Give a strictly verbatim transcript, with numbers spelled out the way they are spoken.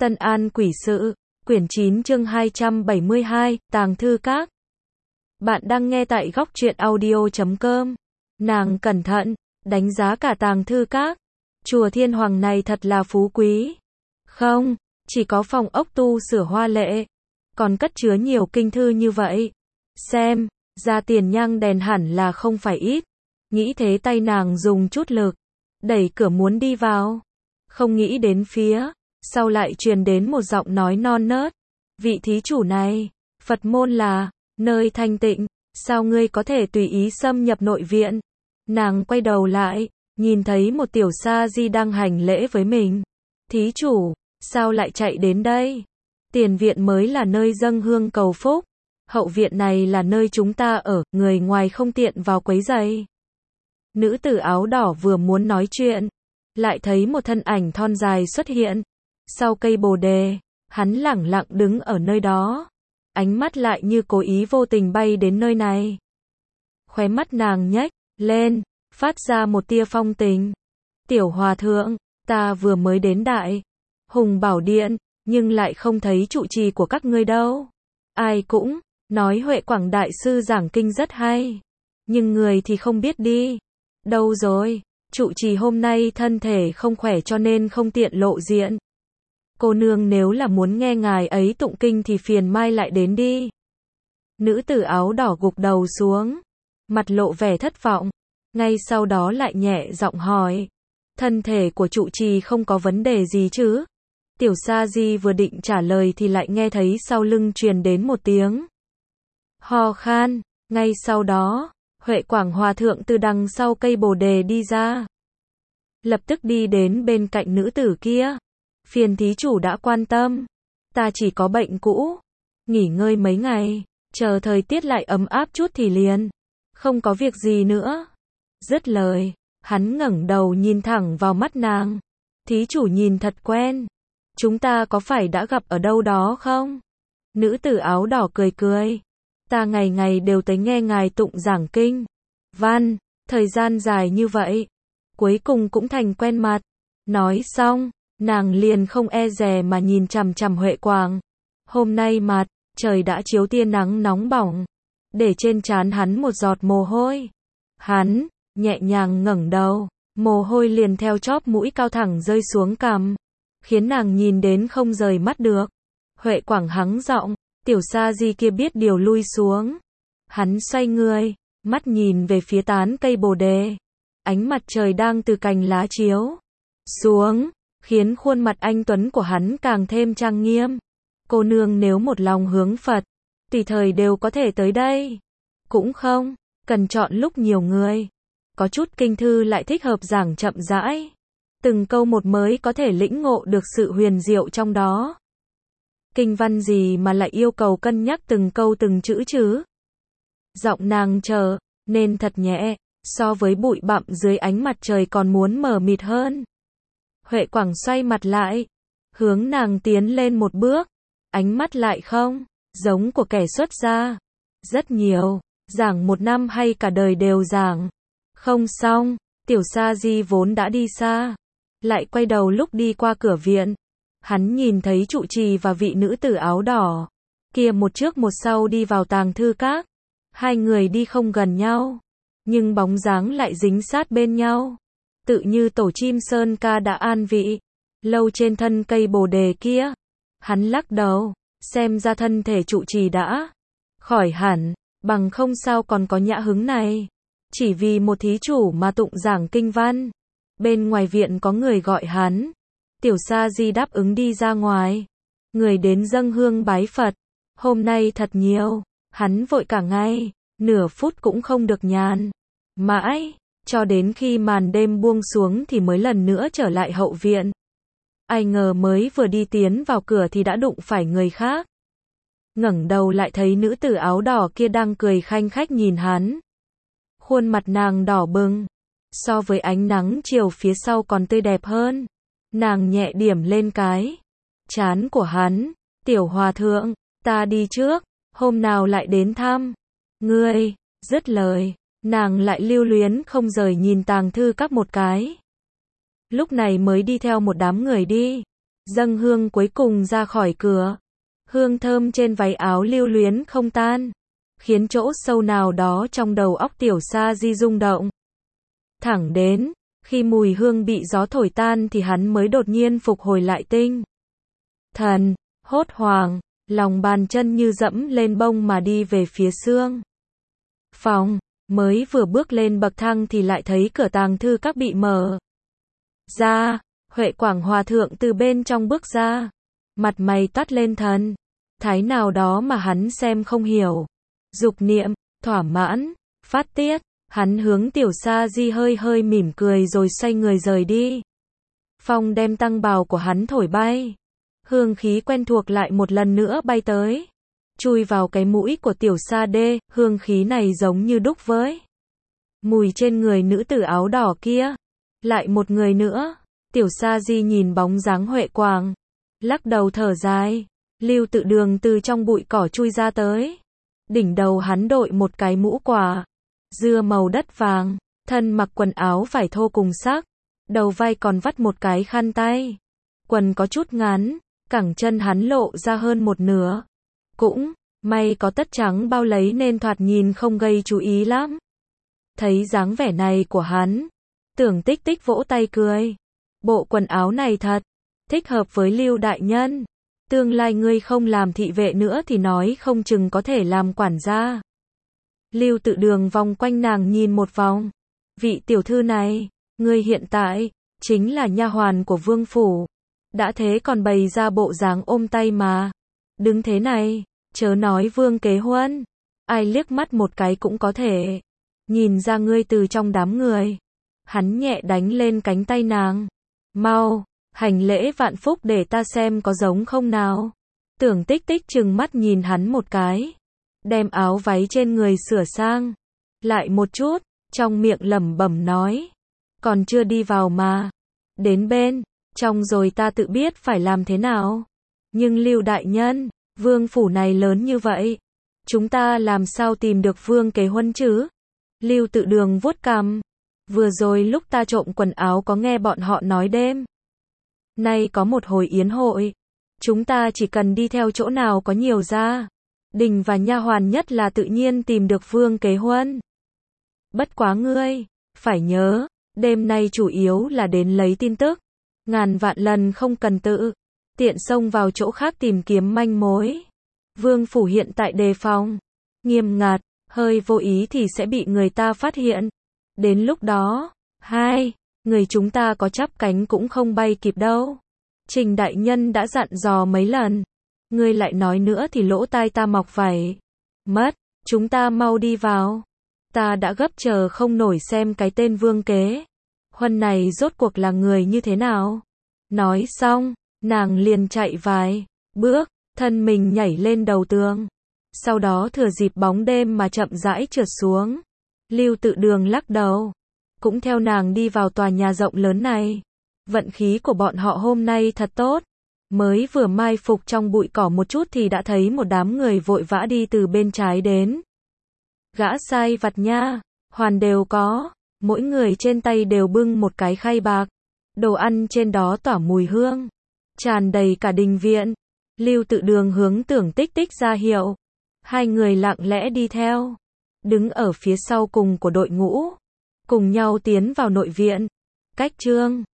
Tân An Quỷ Sự, quyển chín chương hai trăm bảy mươi hai, Tàng Thư Các. Bạn đang nghe tại góc truyện audio chấm com. Nàng cẩn thận, đánh giá cả Tàng Thư Các. Chùa Thiên Hoàng này thật là phú quý. Không, chỉ có phòng ốc tu sửa hoa lệ, còn cất chứa nhiều kinh thư như vậy. Xem, ra tiền nhang đèn hẳn là không phải ít. Nghĩ thế tay nàng dùng chút lực, đẩy cửa muốn đi vào. Không nghĩ đến phía sau lại truyền đến một giọng nói non nớt. Vị thí chủ này, Phật môn là nơi thanh tịnh, sao ngươi có thể tùy ý xâm nhập nội viện? Nàng quay đầu lại, nhìn thấy một tiểu sa di đang hành lễ với mình. Thí chủ, sao lại chạy đến đây? Tiền viện mới là nơi dâng hương cầu phúc, hậu viện này là nơi chúng ta ở, người ngoài không tiện vào quấy rầy. Nữ tử áo đỏ vừa muốn nói chuyện, lại thấy một thân ảnh thon dài xuất hiện. Sau cây bồ đề, hắn lẳng lặng đứng ở nơi đó. Ánh mắt lại như cố ý vô tình bay đến nơi này. Khóe mắt nàng nhếch lên, phát ra một tia phong tình. Tiểu hòa thượng, ta vừa mới đến Đại Hùng Bảo Điện, nhưng lại không thấy trụ trì của các ngươi đâu. Ai cũng nói Huệ Quảng Đại Sư giảng kinh rất hay, nhưng người thì không biết đi. Đâu rồi? Trụ trì hôm nay thân thể không khỏe cho nên không tiện lộ diện. Cô nương nếu là muốn nghe ngài ấy tụng kinh thì phiền mai lại đến đi. Nữ tử áo đỏ gục đầu xuống, mặt lộ vẻ thất vọng. Ngay sau đó lại nhẹ giọng hỏi, thân thể của trụ trì không có vấn đề gì chứ? Tiểu sa di vừa định trả lời thì lại nghe thấy sau lưng truyền đến một tiếng ho khan. Ngay sau đó, Huệ Quảng Hòa Thượng từ đằng sau cây bồ đề đi ra, lập tức đi đến bên cạnh nữ tử kia. Phiền thí chủ đã quan tâm, ta chỉ có bệnh cũ, nghỉ ngơi mấy ngày, chờ thời tiết lại ấm áp chút thì liền, không có việc gì nữa. Dứt lời, hắn ngẩng đầu nhìn thẳng vào mắt nàng. Thí chủ nhìn thật quen, chúng ta có phải đã gặp ở đâu đó không? Nữ tử áo đỏ cười cười, ta ngày ngày đều tới nghe ngài tụng giảng kinh văn, thời gian dài như vậy, cuối cùng cũng thành quen mặt. Nói xong, nàng liền không e dè mà nhìn chằm chằm Huệ Quảng. Hôm nay mặt trời đã chiếu tia nắng nóng bỏng, để trên trán hắn một giọt mồ hôi. Hắn nhẹ nhàng ngẩng đầu, mồ hôi liền theo chóp mũi cao thẳng rơi xuống cằm, khiến nàng nhìn đến không rời mắt được. Huệ Quảng hắng giọng, tiểu sa di kia biết điều lui xuống. Hắn xoay người, mắt nhìn về phía tán cây bồ đề. Ánh mặt trời đang từ cành lá chiếu xuống, khiến khuôn mặt anh tuấn của hắn càng thêm trang nghiêm. Cô nương nếu một lòng hướng Phật, tùy thời đều có thể tới đây. Cũng không cần chọn lúc nhiều người. Có chút kinh thư lại thích hợp giảng chậm rãi, từng câu một mới có thể lĩnh ngộ được sự huyền diệu trong đó. Kinh văn gì mà lại yêu cầu cân nhắc từng câu từng chữ chứ? Giọng nàng trở nên thật nhẹ, so với bụi bặm dưới ánh mặt trời còn muốn mờ mịt hơn. Huệ Quảng xoay mặt lại, hướng nàng tiến lên một bước, ánh mắt lại không giống của kẻ xuất gia. Rất nhiều, giảng một năm hay cả đời đều giảng không xong. Tiểu sa di vốn đã đi xa, lại quay đầu lúc đi qua cửa viện, hắn nhìn thấy trụ trì và vị nữ tử áo đỏ kia một trước một sau đi vào Tàng Thư Các. Hai người đi không gần nhau, nhưng bóng dáng lại dính sát bên nhau, tự như tổ chim sơn ca đã an vị lâu trên thân cây bồ đề kia. Hắn lắc đầu, xem ra thân thể trụ trì đã khỏi hẳn, bằng không sao còn có nhã hứng này, chỉ vì một thí chủ mà tụng giảng kinh văn. Bên ngoài viện có người gọi hắn. Tiểu sa di đáp ứng đi ra ngoài. Người đến dâng hương bái Phật hôm nay thật nhiều, hắn vội cả ngày, nửa phút cũng không được nhàn. Mãi cho đến khi màn đêm buông xuống thì mới lần nữa trở lại hậu viện. Ai ngờ mới vừa đi tiến vào cửa thì đã đụng phải người khác. Ngẩng đầu lại thấy nữ tử áo đỏ kia đang cười khanh khách nhìn hắn. Khuôn mặt nàng đỏ bừng, so với ánh nắng chiều phía sau còn tươi đẹp hơn. Nàng nhẹ điểm lên cái trán của hắn. Tiểu hòa thượng, ta đi trước, hôm nào lại đến thăm ngươi. Dứt lời, nàng lại lưu luyến không rời nhìn Tàng Thư Các một cái. Lúc này mới đi theo một đám người đi. dâng hương cuối cùng ra khỏi cửa. Hương thơm trên váy áo lưu luyến không tan, khiến chỗ sâu nào đó trong đầu óc Tiểu Sa Di rung động. Thẳng đến, khi mùi hương bị gió thổi tan thì hắn mới đột nhiên phục hồi lại tinh thần, hốt hoảng, lòng bàn chân như dẫm lên bông mà đi về phía xương phòng. Mới vừa bước lên bậc thang thì lại thấy cửa tàng thư các bị mở ra. Huệ Quảng Hòa thượng từ bên trong bước ra, mặt mày toát lên thần thái nào đó mà hắn xem không hiểu. Dục niệm, thỏa mãn, phát tiết, hắn hướng Tiểu Sa Di hơi hơi mỉm cười rồi xoay người rời đi. Phong đem tăng bào của hắn thổi bay, hương khí quen thuộc lại một lần nữa bay tới, chui vào cái mũi của Tiểu Sa Đê. Hương khí này giống như đúc với mùi trên người nữ tử áo đỏ kia. Lại một người nữa. Tiểu Sa Di nhìn bóng dáng Huệ Quảng, lắc đầu thở dài. Lưu Tự Đường từ trong bụi cỏ chui ra tới, đỉnh đầu hắn đội một cái mũ quả dưa màu đất vàng, thân mặc quần áo vải thô cùng sắc, đầu vai còn vắt một cái khăn tay. Quần có chút ngắn, cẳng chân hắn lộ ra hơn một nửa. Cũng may có tất trắng bao lấy nên thoạt nhìn không gây chú ý lắm. Thấy dáng vẻ này của hắn, Tưởng Tích Tích vỗ tay cười. Bộ quần áo này thật thích hợp với Lưu đại nhân. Tương lai ngươi không làm thị vệ nữa thì nói không chừng có thể làm quản gia. Lưu Tự Đường vòng quanh nàng nhìn một vòng. Vị tiểu thư này, ngươi hiện tại chính là nha hoàn của vương phủ. Đã thế còn bày ra bộ dáng ôm tay mà. Đứng thế này, chớ nói vương kế huân, ai liếc mắt một cái cũng có thể nhìn ra ngươi từ trong đám người. Hắn nhẹ đánh lên cánh tay nàng. Mau, hành lễ vạn phúc để ta xem có giống không nào. Tưởng Tích Tích trừng mắt nhìn hắn một cái, đem áo váy trên người sửa sang lại một chút, trong miệng lẩm bẩm nói, còn chưa đi vào mà, đến bên trong rồi ta tự biết phải làm thế nào. Nhưng Lưu đại nhân, vương phủ này lớn như vậy, chúng ta làm sao tìm được vương kế huân chứ? Lưu Tự Đường vuốt cằm. Vừa rồi lúc ta trộm quần áo có nghe bọn họ nói đêm nay có một hồi yến hội, chúng ta chỉ cần đi theo chỗ nào có nhiều gia đình và nha hoàn nhất là tự nhiên tìm được vương kế huân. Bất quá ngươi phải nhớ, đêm nay chủ yếu là đến lấy tin tức, ngàn vạn lần không cần tự tiện xông vào chỗ khác tìm kiếm manh mối. Vương phủ hiện tại đề phòng nghiêm ngặt, hơi vô ý thì sẽ bị người ta phát hiện. Đến lúc đó, hai người chúng ta có chắp cánh cũng không bay kịp đâu. Trình đại nhân đã dặn dò mấy lần, ngươi lại nói nữa thì lỗ tai ta mọc vảy mất. Chúng ta mau đi vào, ta đã gấp chờ không nổi xem cái tên vương kế huân này rốt cuộc là người như thế nào. Nói xong, nàng liền chạy vài bước, thân mình nhảy lên đầu tường, sau đó thừa dịp bóng đêm mà chậm rãi trượt xuống. Lưu Tự Đường lắc đầu, cũng theo nàng đi vào tòa nhà rộng lớn này. Vận khí của bọn họ hôm nay thật tốt, mới vừa mai phục trong bụi cỏ một chút thì đã thấy một đám người vội vã đi từ bên trái đến. Gã sai vặt nha hoàn đều có, mỗi người trên tay đều bưng một cái khay bạc, đồ ăn trên đó tỏa mùi hương tràn đầy cả đình viện. Lưu Tự Đường hướng Tưởng Tích Tích ra hiệu, hai người lặng lẽ đi theo, đứng ở phía sau cùng của đội ngũ, cùng nhau tiến vào nội viện. Cách chương